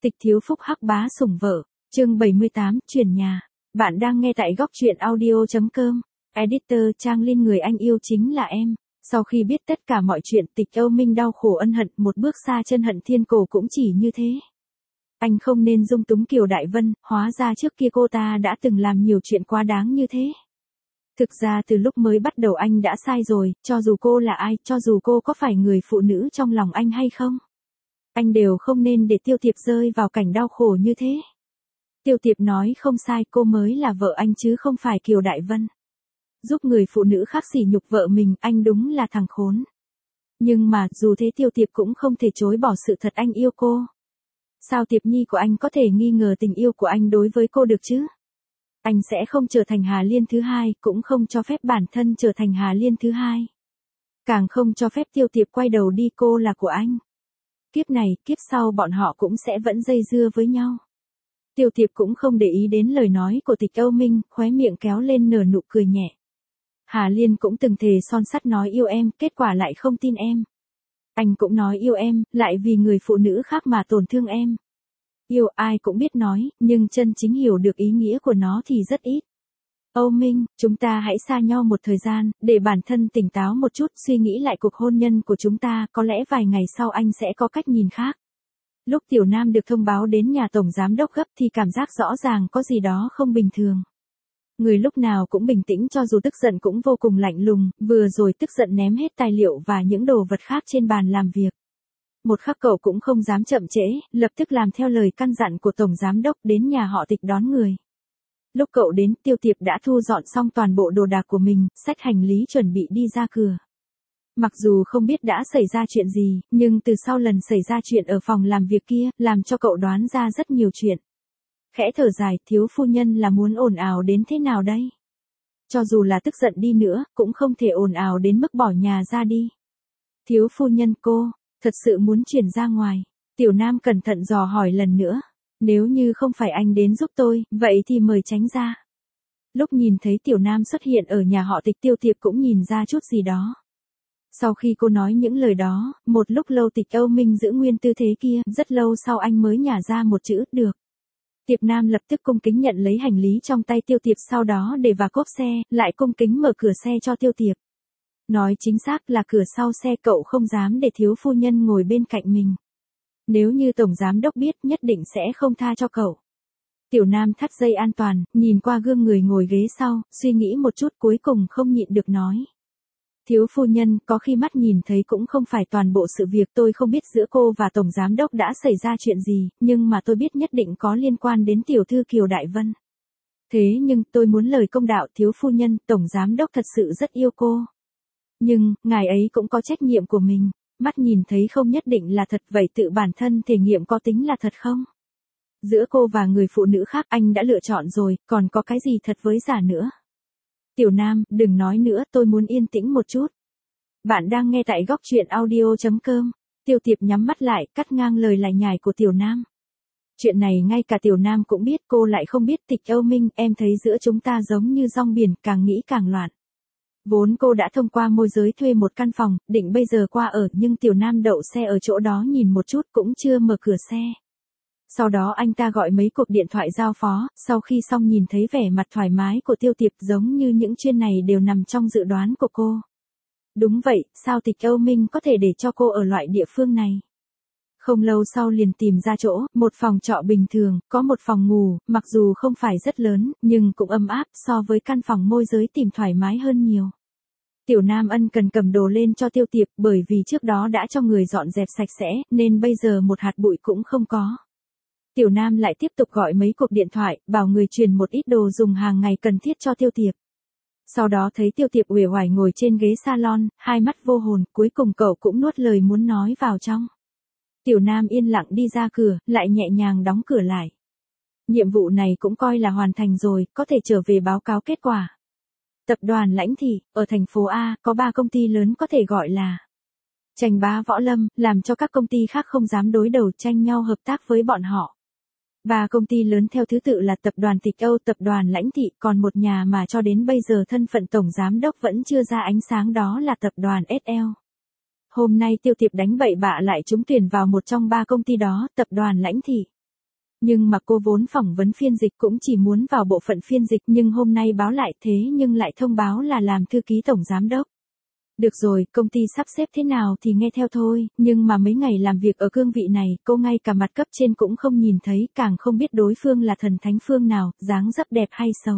Tịch thiếu phúc hắc bá sủng vợ, chương 78, chuyển nhà. Bạn đang nghe tại góc truyện audio.com. Editor Trang Linh người anh yêu chính là em. Sau khi biết tất cả mọi chuyện, Tịch Âu Minh đau khổ ân hận, một bước xa chân hận thiên cổ cũng chỉ như thế. Anh không nên dung túng Kiều Đại Vân, hóa ra trước kia cô ta đã từng làm nhiều chuyện quá đáng như thế. Thực ra từ lúc mới bắt đầu anh đã sai rồi, cho dù cô là ai, cho dù cô có phải người phụ nữ trong lòng anh hay không. Anh đều không nên để Tiêu Tiệp rơi vào cảnh đau khổ như thế. Tiêu Tiệp nói không sai, cô mới là vợ anh chứ không phải Kiều Đại Vân. Giúp người phụ nữ khác sỉ nhục vợ mình, anh đúng là thằng khốn. Nhưng mà, dù thế Tiêu Tiệp cũng không thể chối bỏ sự thật anh yêu cô. Sao Tiệp Nhi của anh có thể nghi ngờ tình yêu của anh đối với cô được chứ? Anh sẽ không trở thành Hà Liên thứ hai, cũng không cho phép bản thân trở thành Hà Liên thứ hai. Càng không cho phép Tiêu Tiệp quay đầu đi, cô là của anh. Kiếp này, kiếp sau bọn họ cũng sẽ vẫn dây dưa với nhau. Tiêu Tiệp cũng không để ý đến lời nói của Tịch Âu Minh, khóe miệng kéo lên nở nụ cười nhẹ. Hà Liên cũng từng thề son sắt nói yêu em, kết quả lại không tin em. Anh cũng nói yêu em, lại vì người phụ nữ khác mà tổn thương em. Yêu ai cũng biết nói, nhưng chân chính hiểu được ý nghĩa của nó thì rất ít. Âu Minh, chúng ta hãy xa nhau một thời gian, để bản thân tỉnh táo một chút, suy nghĩ lại cuộc hôn nhân của chúng ta, có lẽ vài ngày sau anh sẽ có cách nhìn khác. Lúc Tiểu Nam được thông báo đến nhà tổng giám đốc gấp thì cảm giác rõ ràng có gì đó không bình thường. Người lúc nào cũng bình tĩnh cho dù tức giận cũng vô cùng lạnh lùng, vừa rồi tức giận ném hết tài liệu và những đồ vật khác trên bàn làm việc. Một khắc cậu cũng không dám chậm trễ, lập tức làm theo lời căn dặn của tổng giám đốc đến nhà họ Tịch đón người. Lúc cậu đến, Tiêu Tiệp đã thu dọn xong toàn bộ đồ đạc của mình, xách hành lý chuẩn bị đi ra cửa. Mặc dù không biết đã xảy ra chuyện gì, nhưng từ sau lần xảy ra chuyện ở phòng làm việc kia, làm cho cậu đoán ra rất nhiều chuyện. Khẽ thở dài, thiếu phu nhân là muốn ồn ào đến thế nào đây? Cho dù là tức giận đi nữa, cũng không thể ồn ào đến mức bỏ nhà ra đi. Thiếu phu nhân cô, thật sự muốn chuyển ra ngoài. Tiểu Nam cẩn thận dò hỏi lần nữa. Nếu như không phải anh đến giúp tôi, vậy thì mời tránh ra. Lúc nhìn thấy Tiểu Nam xuất hiện ở nhà họ Tịch, Tiêu Tiệp cũng nhìn ra chút gì đó. Sau khi cô nói những lời đó, một lúc lâu Tịch Âu Minh giữ nguyên tư thế kia, rất lâu sau anh mới nhả ra một chữ, được. Tiệp Nam lập tức cung kính nhận lấy hành lý trong tay Tiêu Tiệp, sau đó để vào cốp xe, lại cung kính mở cửa xe cho Tiêu Tiệp. Nói chính xác là cửa sau xe cậu không dám để thiếu phu nhân ngồi bên cạnh mình. Nếu như tổng giám đốc biết nhất định sẽ không tha cho cậu. Tiểu Nam thắt dây an toàn, nhìn qua gương người ngồi ghế sau, suy nghĩ một chút cuối cùng không nhịn được nói. Thiếu phu nhân, có khi mắt nhìn thấy cũng không phải toàn bộ sự việc, tôi không biết giữa cô và tổng giám đốc đã xảy ra chuyện gì, nhưng mà tôi biết nhất định có liên quan đến tiểu thư Kiều Đại Vân. Thế nhưng tôi muốn lời công đạo, thiếu phu nhân, tổng giám đốc thật sự rất yêu cô. Nhưng, ngài ấy cũng có trách nhiệm của mình, mắt nhìn thấy không nhất định là thật, vậy tự bản thân thể nghiệm có tính là thật không? Giữa cô và người phụ nữ khác anh đã lựa chọn rồi, còn có cái gì thật với giả nữa? Tiểu Nam, đừng nói nữa, tôi muốn yên tĩnh một chút. Bạn đang nghe tại góc truyện audio.com. Tiêu Tiệp nhắm mắt lại, cắt ngang lời lải nhải của Tiểu Nam. Chuyện này ngay cả Tiểu Nam cũng biết, cô lại không biết. Tịch Âu Minh, em thấy giữa chúng ta giống như rong biển, càng nghĩ càng loạn. Vốn cô đã thông qua môi giới thuê một căn phòng, định bây giờ qua ở, nhưng Tiểu Nam đậu xe ở chỗ đó nhìn một chút cũng chưa mở cửa xe. Sau đó anh ta gọi mấy cuộc điện thoại giao phó, sau khi xong nhìn thấy vẻ mặt thoải mái của Tiêu Tiệp, giống như những chuyện này đều nằm trong dự đoán của cô. Đúng vậy, sao Tịch Âu Minh có thể để cho cô ở loại địa phương này? Không lâu sau liền tìm ra chỗ, một phòng trọ bình thường, có một phòng ngủ, mặc dù không phải rất lớn, nhưng cũng ấm áp, so với căn phòng môi giới tìm thoải mái hơn nhiều. Tiểu Nam ân cần cầm đồ lên cho Tiêu Tiệp, bởi vì trước đó đã cho người dọn dẹp sạch sẽ, nên bây giờ một hạt bụi cũng không có. Tiểu Nam lại tiếp tục gọi mấy cuộc điện thoại, bảo người truyền một ít đồ dùng hàng ngày cần thiết cho Tiêu Tiệp. Sau đó thấy Tiêu Tiệp uể oải ngồi trên ghế salon, hai mắt vô hồn, cuối cùng cậu cũng nuốt lời muốn nói vào trong. Tiểu Nam yên lặng đi ra cửa, lại nhẹ nhàng đóng cửa lại. Nhiệm vụ này cũng coi là hoàn thành rồi, có thể trở về báo cáo kết quả. Tập đoàn Lãnh Thị, ở thành phố A, có 3 công ty lớn có thể gọi là tranh bá võ lâm, làm cho các công ty khác không dám đối đầu, tranh nhau hợp tác với bọn họ. 3 công ty lớn theo thứ tự là tập đoàn Tịch Âu, tập đoàn Lãnh Thị, còn một nhà mà cho đến bây giờ thân phận tổng giám đốc vẫn chưa ra ánh sáng, đó là tập đoàn SL. Hôm nay Tiêu Tiệp đánh bậy bạ lại trúng tuyển vào một trong 3 công ty đó, tập đoàn Lãnh Thị. Nhưng mà cô vốn phỏng vấn phiên dịch cũng chỉ muốn vào bộ phận phiên dịch, nhưng hôm nay báo lại thế nhưng lại thông báo là làm thư ký tổng giám đốc. Được rồi, công ty sắp xếp thế nào thì nghe theo thôi, nhưng mà mấy ngày làm việc ở cương vị này, cô ngay cả mặt cấp trên cũng không nhìn thấy, càng không biết đối phương là thần thánh phương nào, dáng dấp đẹp hay xấu.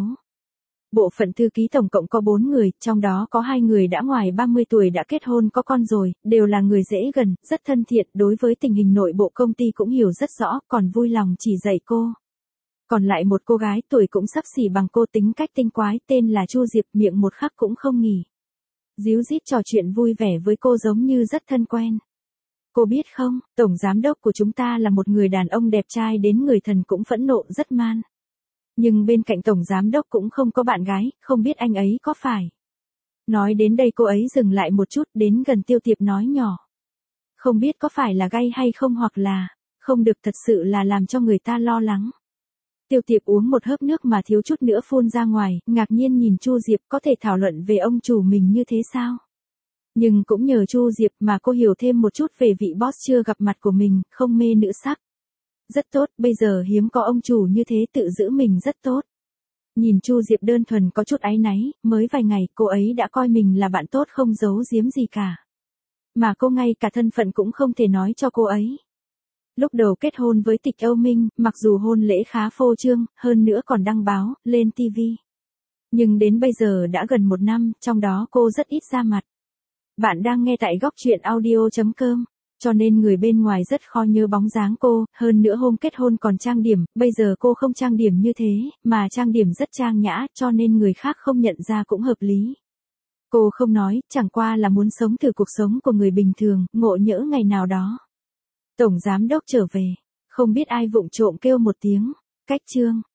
Bộ phận thư ký tổng cộng có 4 người, trong đó có 2 người đã ngoài 30 tuổi đã kết hôn có con rồi, đều là người dễ gần, rất thân thiện, đối với tình hình nội bộ công ty cũng hiểu rất rõ, còn vui lòng chỉ dạy cô. Còn lại một cô gái tuổi cũng xấp xỉ bằng cô, tính cách tinh quái, tên là Chu Diệp, miệng một khắc cũng không nghỉ. Díu dít trò chuyện vui vẻ với cô giống như rất thân quen. Cô biết không, tổng giám đốc của chúng ta là một người đàn ông đẹp trai đến người thần cũng phẫn nộ rất man. Nhưng bên cạnh tổng giám đốc cũng không có bạn gái, không biết anh ấy có phải. Nói đến đây cô ấy dừng lại một chút, đến gần Tiêu Tiệp nói nhỏ. Không biết có phải là gay hay không, hoặc là không được, thật sự là làm cho người ta lo lắng. Tiêu Tiệp uống một hớp nước mà thiếu chút nữa phun ra ngoài, ngạc nhiên nhìn Chu Diệp, có thể thảo luận về ông chủ mình như thế sao? Nhưng cũng nhờ Chu Diệp mà cô hiểu thêm một chút về vị boss chưa gặp mặt của mình, không mê nữ sắc. Rất tốt, bây giờ hiếm có ông chủ như thế tự giữ mình rất tốt. Nhìn Chu Diệp đơn thuần có chút áy náy, mới vài ngày cô ấy đã coi mình là bạn tốt không giấu giếm gì cả. Mà cô ngay cả thân phận cũng không thể nói cho cô ấy. Lúc đầu kết hôn với Tịch Âu Minh, mặc dù hôn lễ khá phô trương, hơn nữa còn đăng báo, lên TV. Nhưng đến bây giờ đã gần 1 năm, trong đó cô rất ít ra mặt. Bạn đang nghe tại góc truyện audio.com, cho nên người bên ngoài rất khó nhớ bóng dáng cô, hơn nữa hôm kết hôn còn trang điểm, bây giờ cô không trang điểm như thế, mà trang điểm rất trang nhã, cho nên người khác không nhận ra cũng hợp lý. Cô không nói, chẳng qua là muốn sống thử cuộc sống của người bình thường, ngộ nhỡ ngày nào đó. Tổng giám đốc trở về, không biết ai vụng trộm kêu một tiếng, cách chương.